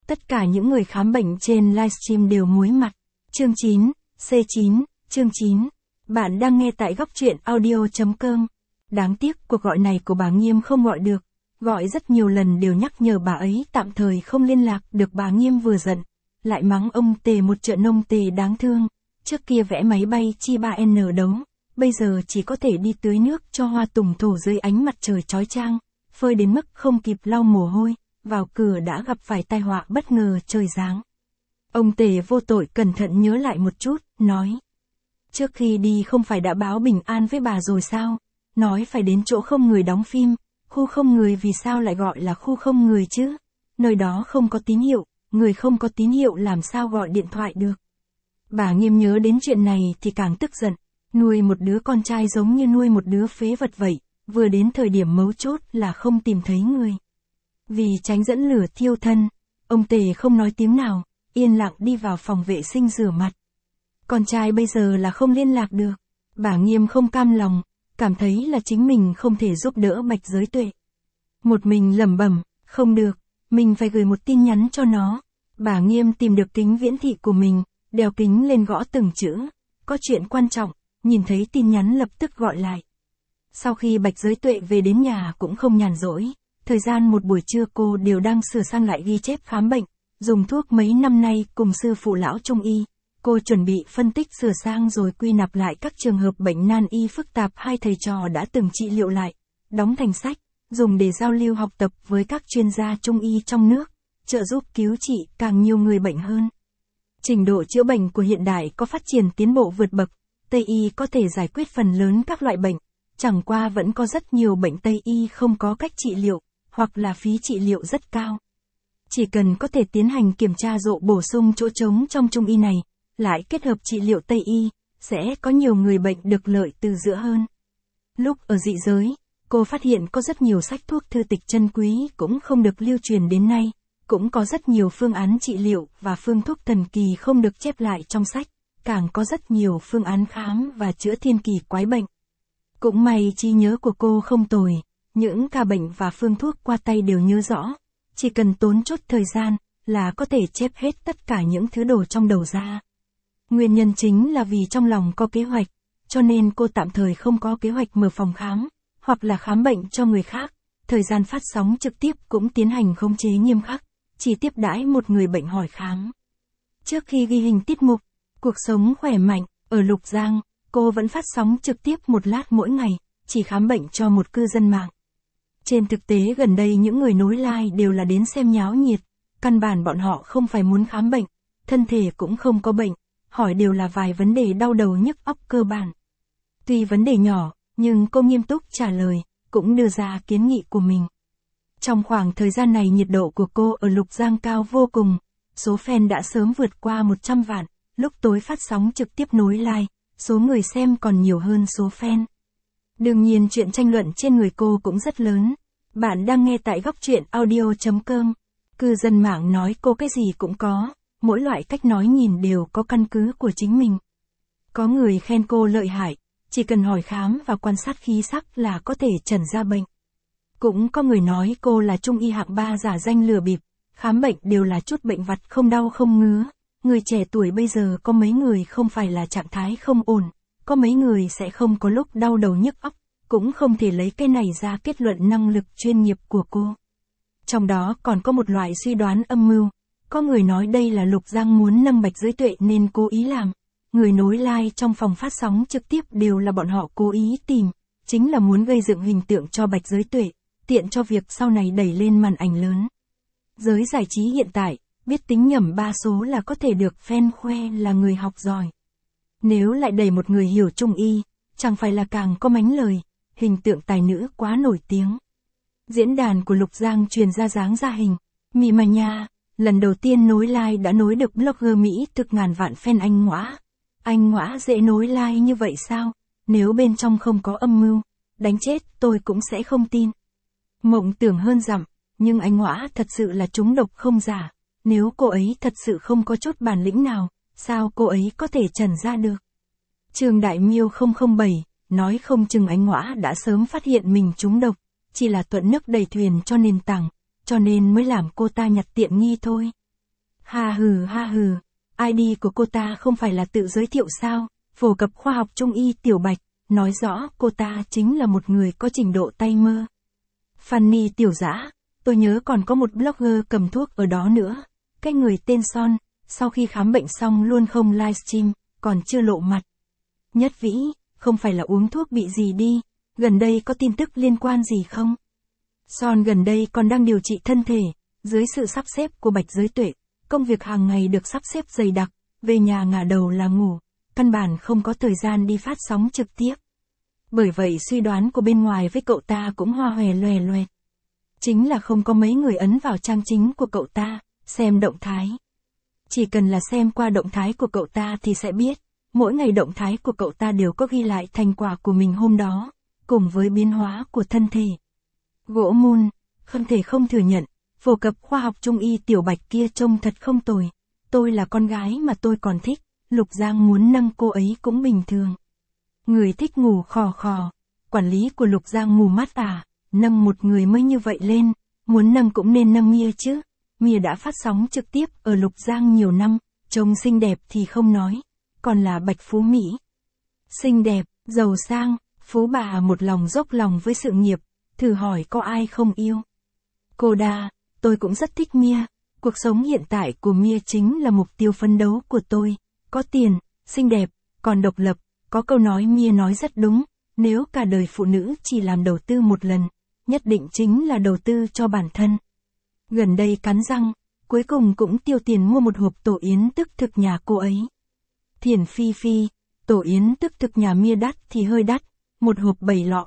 Tất cả những người khám bệnh trên livestream đều muối mặt. Chương 9, C9, chương 9. Bạn đang nghe tại góc truyện audio.com. Đáng tiếc cuộc gọi này của bà Nghiêm không gọi được. Gọi rất nhiều lần đều nhắc nhở bà ấy tạm thời không liên lạc được. Bà Nghiêm vừa giận, lại mắng ông Tề một trận. Ông Tề đáng thương, trước kia vẽ máy bay chi 3N đấu, bây giờ chỉ có thể đi tưới nước cho hoa tùng thổ dưới ánh mặt trời chói chang, phơi đến mức không kịp lau mồ hôi, vào cửa đã gặp phải tai họa bất ngờ trời giáng. Ông Tề vô tội cẩn thận nhớ lại một chút, nói: trước khi đi không phải đã báo bình an với bà rồi sao? Nói phải đến chỗ không người đóng phim, khu không người. Vì sao lại gọi là khu không người chứ? Nơi đó không có tín hiệu, người không có tín hiệu làm sao gọi điện thoại được? Bà Nghiêm nhớ đến chuyện này thì càng tức giận. Nuôi một đứa con trai giống như nuôi một đứa phế vật vậy, vừa đến thời điểm mấu chốt là không tìm thấy người. Vì tránh dẫn lửa thiêu thân, ông Tề không nói tiếng nào, yên lặng đi vào phòng vệ sinh rửa mặt. Con trai bây giờ là không liên lạc được. Bà Nghiêm không cam lòng, cảm thấy là chính mình không thể giúp đỡ Bạch Giới Tuệ. Một mình lẩm bẩm, không được, mình phải gửi một tin nhắn cho nó. Bà Nghiêm tìm được kính viễn thị của mình, đeo kính lên gõ từng chữ. Có chuyện quan trọng, nhìn thấy tin nhắn lập tức gọi lại. Sau khi Bạch Giới Tuệ về đến nhà cũng không nhàn rỗi. Thời gian một buổi trưa cô đều đang sửa sang lại ghi chép khám bệnh, dùng thuốc mấy năm nay cùng sư phụ lão trung y. Cô chuẩn bị phân tích sửa sang rồi quy nạp lại các trường hợp bệnh nan y phức tạp hai thầy trò đã từng trị liệu lại, đóng thành sách, dùng để giao lưu học tập với các chuyên gia trung y trong nước, trợ giúp cứu trị càng nhiều người bệnh hơn. Trình độ chữa bệnh của hiện đại có phát triển tiến bộ vượt bậc, Tây y có thể giải quyết phần lớn các loại bệnh, chẳng qua vẫn có rất nhiều bệnh Tây y không có cách trị liệu, hoặc là phí trị liệu rất cao. Chỉ cần có thể tiến hành kiểm tra rộ bổ sung chỗ trống trong trung y này, lại kết hợp trị liệu Tây y, sẽ có nhiều người bệnh được lợi từ giữa hơn. Lúc ở dị giới, cô phát hiện có rất nhiều sách thuốc thư tịch chân quý cũng không được lưu truyền đến nay, cũng có rất nhiều phương án trị liệu và phương thuốc thần kỳ không được chép lại trong sách, càng có rất nhiều phương án khám và chữa thiên kỳ quái bệnh. Cũng may trí nhớ của cô không tồi, những ca bệnh và phương thuốc qua tay đều nhớ rõ, chỉ cần tốn chút thời gian là có thể chép hết tất cả những thứ đồ trong đầu ra. Nguyên nhân chính là vì trong lòng có kế hoạch, cho nên cô tạm thời không có kế hoạch mở phòng khám, hoặc là khám bệnh cho người khác. Thời gian phát sóng trực tiếp cũng tiến hành khống chế nghiêm khắc, chỉ tiếp đãi một người bệnh hỏi khám. Trước khi ghi hình tiết mục, Cuộc Sống Khỏe Mạnh, ở Lục Giang, cô vẫn phát sóng trực tiếp một lát mỗi ngày, chỉ khám bệnh cho một cư dân mạng. Trên thực tế gần đây những người nối like đều là đến xem nháo nhiệt, căn bản bọn họ không phải muốn khám bệnh, thân thể cũng không có bệnh, hỏi đều là vài vấn đề đau đầu nhức óc cơ bản. Tuy vấn đề nhỏ, nhưng cô nghiêm túc trả lời, cũng đưa ra kiến nghị của mình. Trong khoảng thời gian này nhiệt độ của cô ở Lục Giang cao vô cùng, số fan đã sớm vượt qua 100 vạn, lúc tối phát sóng trực tiếp nối like, số người xem còn nhiều hơn số fan. Đương nhiên chuyện tranh luận trên người cô cũng rất lớn. Bạn đang nghe tại góc truyện audio.com. Cư dân mạng nói cô cái gì cũng có, mỗi loại cách nói nhìn đều có căn cứ của chính mình. Có người khen cô lợi hại, chỉ cần hỏi khám và quan sát khí sắc là có thể chẩn ra bệnh. Cũng có người nói cô là trung y hạng 3 giả danh lừa bịp, khám bệnh đều là chút bệnh vặt không đau không ngứa. Người trẻ tuổi bây giờ có mấy người không phải là trạng thái không ổn, có mấy người sẽ không có lúc đau đầu nhức óc, cũng không thể lấy cái này ra kết luận năng lực chuyên nghiệp của cô. Trong đó còn có một loại suy đoán âm mưu, có người nói đây là Lục Giang muốn nâng Bạch Giới Tuệ nên cố ý làm. Người nối like trong phòng phát sóng trực tiếp đều là bọn họ cố ý tìm, chính là muốn gây dựng hình tượng cho Bạch Giới Tuệ, tiện cho việc sau này đẩy lên màn ảnh lớn. Giới giải trí hiện tại, biết tính nhẩm 3 số là có thể được fan khoe là người học giỏi. Nếu lại đẩy một người hiểu trung y, chẳng phải là càng có mánh lời, hình tượng tài nữ quá nổi tiếng. Diễn đàn của Lục Giang truyền ra dáng ra hình, mị mà nha, lần đầu tiên nối like đã nối được blogger Mỹ thực ngàn vạn fan anh Ngoã. Anh Ngoã dễ nối like như vậy sao? Nếu bên trong không có âm mưu, đánh chết tôi cũng sẽ không tin. Mộng tưởng hơn dặm, nhưng anh Ngoã thật sự là trúng độc không giả. Nếu cô ấy thật sự không có chút bản lĩnh nào, sao cô ấy có thể trần ra được? Trương Đại Miêu 007, nói không chừng anh Ngoã đã sớm phát hiện mình trúng độc, chỉ là thuận nước đẩy thuyền cho nền tảng, cho nên mới làm cô ta nhặt tiện nghi thôi. Ha hừ, ID của cô ta không phải là tự giới thiệu sao, phổ cập khoa học trung y Tiểu Bạch, nói rõ cô ta chính là một người có trình độ tay mơ. Fanny Tiểu Dã, tôi nhớ còn có một blogger cầm thuốc ở đó nữa, cái người tên Son, sau khi khám bệnh xong luôn không livestream, còn chưa lộ mặt. Nhất Vĩ, không phải là uống thuốc bị gì đi, gần đây có tin tức liên quan gì không? Son gần đây còn đang điều trị thân thể, dưới sự sắp xếp của Bạch Giới Tuệ, công việc hàng ngày được sắp xếp dày đặc, về nhà ngả đầu là ngủ, căn bản không có thời gian đi phát sóng trực tiếp. Bởi vậy suy đoán của bên ngoài với cậu ta cũng hoa hòe loè loẹt. Chính là không có mấy người ấn vào trang chính của cậu ta, xem động thái. Chỉ cần là xem qua động thái của cậu ta thì sẽ biết, mỗi ngày động thái của cậu ta đều có ghi lại thành quả của mình hôm đó, cùng với biến hóa của thân thể. Gỗ mun, không thể không thừa nhận, phổ cập khoa học trung y Tiểu Bạch kia trông thật không tồi. Tôi là con gái mà tôi còn thích, Lục Giang muốn nâng cô ấy cũng bình thường. Người thích ngủ khò khò, quản lý của Lục Giang mù mắt à, nâng một người mới như vậy lên, muốn nâng cũng nên nâng Mia chứ. Mia đã phát sóng trực tiếp ở Lục Giang nhiều năm, trông xinh đẹp thì không nói, còn là Bạch Phú Mỹ. Xinh đẹp, giàu sang, phú bà một lòng dốc lòng với sự nghiệp, thử hỏi có ai không yêu. Cô đa, tôi cũng rất thích Mia, cuộc sống hiện tại của Mia chính là mục tiêu phấn đấu của tôi, có tiền, xinh đẹp, còn độc lập, có câu nói Mia nói rất đúng, nếu cả đời phụ nữ chỉ làm đầu tư một lần, nhất định chính là đầu tư cho bản thân. Gần đây cắn răng, cuối cùng cũng tiêu tiền mua một hộp tổ yến tức thực nhà cô ấy. Thiển Phi Phi, tổ yến tức thực nhà Mia đắt thì hơi đắt, một hộp 7 lọ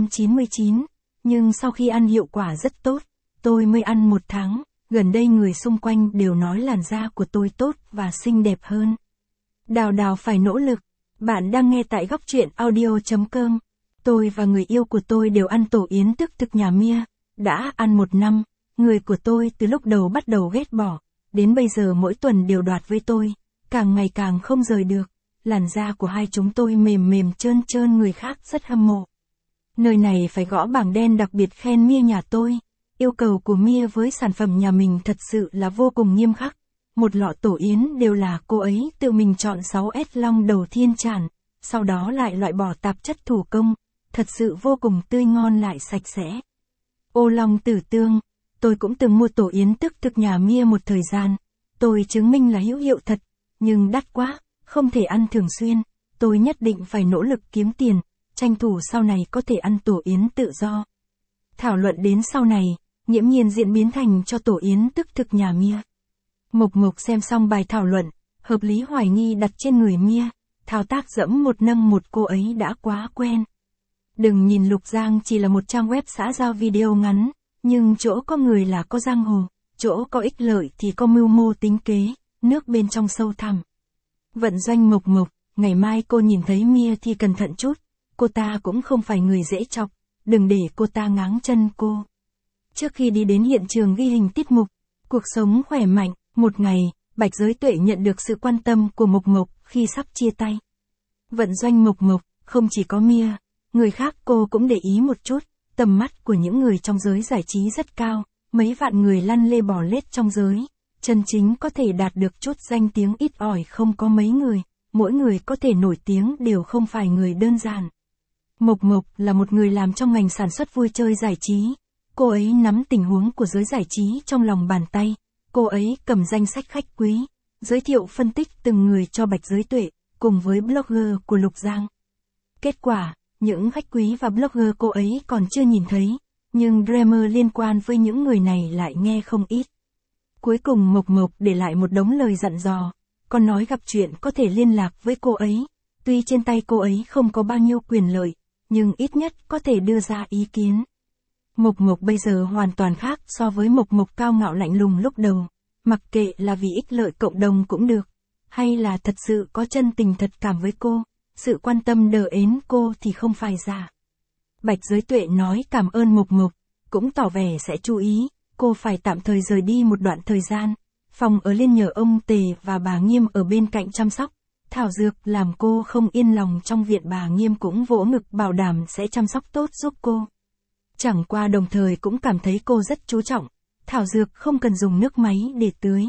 399, nhưng sau khi ăn hiệu quả rất tốt, tôi mới ăn 1 tháng, gần đây người xung quanh đều nói làn da của tôi tốt và xinh đẹp hơn. Đào đào phải nỗ lực, bạn đang nghe tại góc truyện audio.com. Tôi và người yêu của tôi đều ăn tổ yến tức thực nhà Mia, đã ăn 1 năm, người của tôi từ lúc đầu bắt đầu ghét bỏ, đến bây giờ mỗi tuần đều đoạt với tôi, càng ngày càng không rời được, làn da của hai chúng tôi mềm mềm trơn trơn, người khác rất hâm mộ. Nơi này phải gõ bảng đen đặc biệt khen Mia nhà tôi, yêu cầu của Mia với sản phẩm nhà mình thật sự là vô cùng nghiêm khắc. Một lọ tổ yến đều là cô ấy tự mình chọn 6S long đầu thiên tràn, sau đó lại loại bỏ tạp chất thủ công, thật sự vô cùng tươi ngon lại sạch sẽ. Ô long tử tương, tôi cũng từng mua tổ yến tức thực nhà Mia một thời gian, tôi chứng minh là hữu hiệu thật, nhưng đắt quá, không thể ăn thường xuyên, tôi nhất định phải nỗ lực kiếm tiền, tranh thủ sau này có thể ăn tổ yến tự do. Thảo luận đến sau này, nghiễm nhiên diễn biến thành cho tổ yến tức thực nhà Mia. Mộc Mộc xem xong bài thảo luận, hợp lý hoài nghi đặt trên người Mia, thao tác dẫm một nâng một cô ấy đã quá quen. Đừng nhìn Lục Giang chỉ là một trang web xã giao video ngắn, nhưng chỗ có người là có giang hồ, chỗ có ích lợi thì có mưu mô tính kế, nước bên trong sâu thẳm. Vận doanh Mộc Mộc, ngày mai cô nhìn thấy Mia thì cẩn thận chút, cô ta cũng không phải người dễ chọc, đừng để cô ta ngáng chân cô. Trước khi đi đến hiện trường ghi hình tiết mục, cuộc sống khỏe mạnh, một ngày, Bạch Giới Tuệ nhận được sự quan tâm của Mộc Mộc khi sắp chia tay. Vận doanh Mộc Mộc, không chỉ có Mia, người khác cô cũng để ý một chút, tầm mắt của những người trong giới giải trí rất cao, mấy vạn người lăn lê bò lết trong giới, chân chính có thể đạt được chút danh tiếng ít ỏi không có mấy người, mỗi người có thể nổi tiếng đều không phải người đơn giản. Mộc Mộc là một người làm trong ngành sản xuất vui chơi giải trí, cô ấy nắm tình huống của giới giải trí trong lòng bàn tay, cô ấy cầm danh sách khách quý, giới thiệu phân tích từng người cho Bạch Giới Tuệ, cùng với blogger của Lục Giang. Kết quả, những khách quý và blogger cô ấy còn chưa nhìn thấy, nhưng dreamer liên quan với những người này lại nghe không ít. Cuối cùng Mộc Mộc để lại một đống lời dặn dò, còn nói gặp chuyện có thể liên lạc với cô ấy, tuy trên tay cô ấy không có bao nhiêu quyền lợi, nhưng ít nhất có thể đưa ra ý kiến. Mộc Mộc bây giờ hoàn toàn khác so với Mộc Mộc cao ngạo lạnh lùng lúc đầu, mặc kệ là vì ích lợi cộng đồng cũng được, hay là thật sự có chân tình thật cảm với cô, sự quan tâm đờ ến cô thì không phải giả. Bạch Giới Tuệ nói cảm ơn Mộc Mộc, cũng tỏ vẻ sẽ chú ý, cô phải tạm thời rời đi một đoạn thời gian, phòng ở Liên nhờ ông Tề và bà Nghiêm ở bên cạnh chăm sóc. Thảo dược làm cô không yên lòng, trong viện bà Nghiêm cũng vỗ ngực bảo đảm sẽ chăm sóc tốt giúp cô. Chẳng qua đồng thời cũng cảm thấy cô rất chú trọng, thảo dược không cần dùng nước máy để tưới,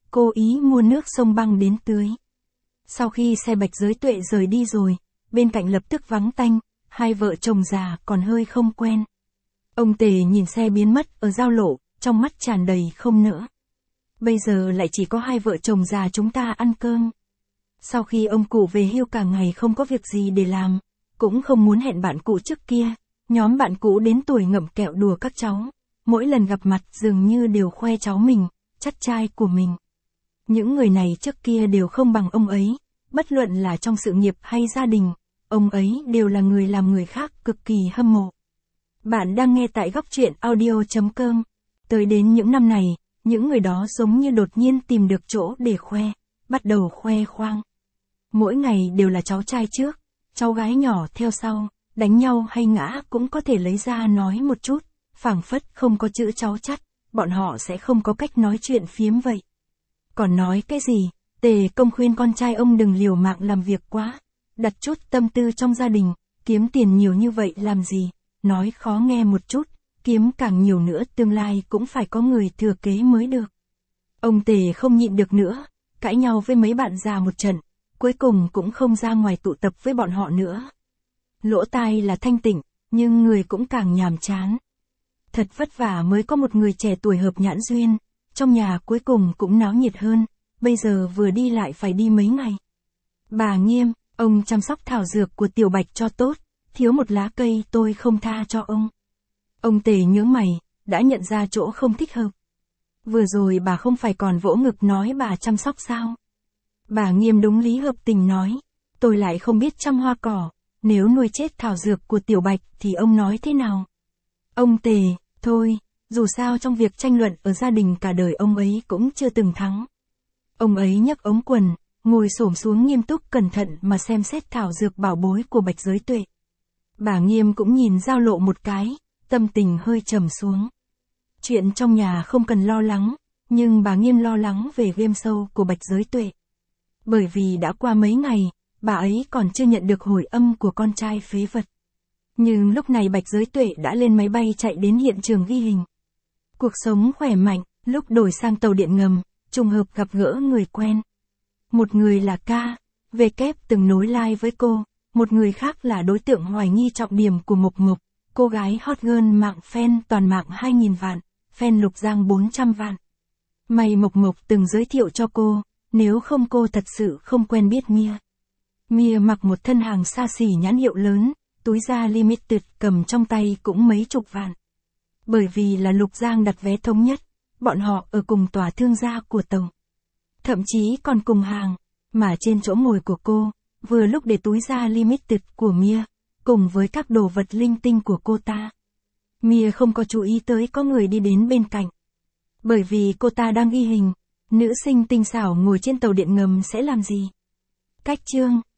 cố ý mua nước sông băng đến tưới. Sau khi xe Bạch Giới Tuệ rời đi rồi, bên cạnh lập tức vắng tanh, hai vợ chồng già còn hơi không quen. Ông Tề nhìn xe biến mất ở giao lộ, trong mắt tràn đầy không nữa. Bây giờ lại chỉ có hai vợ chồng già chúng ta ăn cơm. Sau khi ông cụ về hưu cả ngày không có việc gì để làm, cũng không muốn hẹn bạn cũ trước kia, nhóm bạn cũ đến tuổi ngậm kẹo đùa các cháu, mỗi lần gặp mặt dường như đều khoe cháu mình, chắt trai của mình. Những người này trước kia đều không bằng ông ấy, bất luận là trong sự nghiệp hay gia đình, ông ấy đều là người làm người khác cực kỳ hâm mộ. Bạn đang nghe tại góc truyện audio.com. Tới đến những năm này, những người đó giống như đột nhiên tìm được chỗ để khoe, bắt đầu khoe khoang. Mỗi ngày đều là cháu trai trước, cháu gái nhỏ theo sau, đánh nhau hay ngã cũng có thể lấy ra nói một chút, phảng phất không có chữ cháu chắt, bọn họ sẽ không có cách nói chuyện phiếm vậy. Còn nói cái gì, Tề Công khuyên con trai ông đừng liều mạng làm việc quá, đặt chút tâm tư trong gia đình, kiếm tiền nhiều như vậy làm gì, nói khó nghe một chút, kiếm càng nhiều nữa tương lai cũng phải có người thừa kế mới được. Ông Tề không nhịn được nữa, cãi nhau với mấy bạn già một trận, cuối cùng cũng không ra ngoài tụ tập với bọn họ nữa. Lỗ tai là thanh tịnh, nhưng người cũng càng nhàm chán. Thật vất vả mới có một người trẻ tuổi hợp nhãn duyên, trong nhà cuối cùng cũng náo nhiệt hơn, bây giờ vừa đi lại phải đi mấy ngày. Bà Nghiêm, ông chăm sóc thảo dược của Tiểu Bạch cho tốt, thiếu một lá cây tôi không tha cho ông. Ông Tề nhướng mày, đã nhận ra chỗ không thích hợp. Vừa rồi bà không phải còn vỗ ngực nói bà chăm sóc sao? Bà Nghiêm đúng lý hợp tình nói, tôi lại không biết chăm hoa cỏ, nếu nuôi chết thảo dược của Tiểu Bạch thì ông nói thế nào? Ông Tề, thôi, dù sao trong việc tranh luận ở gia đình cả đời ông ấy cũng chưa từng thắng. Ông ấy nhấc ống quần, ngồi xổm xuống nghiêm túc cẩn thận mà xem xét thảo dược bảo bối của Bạch Giới Tuệ. Bà Nghiêm cũng nhìn giao lộ một cái, tâm tình hơi trầm xuống. Chuyện trong nhà không cần lo lắng, nhưng bà Nghiêm lo lắng về game show của Bạch Giới Tuệ. Bởi vì đã qua mấy ngày, bà ấy còn chưa nhận được hồi âm của con trai phế vật. Nhưng lúc này Bạch Giới Tuệ đã lên máy bay chạy đến hiện trường ghi hình. Cuộc sống khỏe mạnh, lúc đổi sang tàu điện ngầm, trùng hợp gặp gỡ người quen. Một người là KVK từng nối like với cô, một người khác là đối tượng hoài nghi trọng điểm của Mộc Mộc, cô gái hot girl mạng fan toàn mạng 2.000 vạn, fan Lục Giang 400 vạn. May Mộc Mộc từng giới thiệu cho cô, nếu không cô thật sự không quen biết Mia. Mia mặc một thân hàng xa xỉ nhãn hiệu lớn, túi da limited cầm trong tay cũng mấy chục vạn. Bởi vì là Lục Giang đặt vé thống nhất, bọn họ ở cùng tòa thương gia của tàu. Thậm chí còn cùng hàng, mà trên chỗ ngồi của cô, vừa lúc để túi da limited của Mia, cùng với các đồ vật linh tinh của cô ta. Mia không có chú ý tới có người đi đến bên cạnh. Bởi vì cô ta đang ghi hình, nữ sinh tinh xảo ngồi trên tàu điện ngầm sẽ làm gì? Cách chương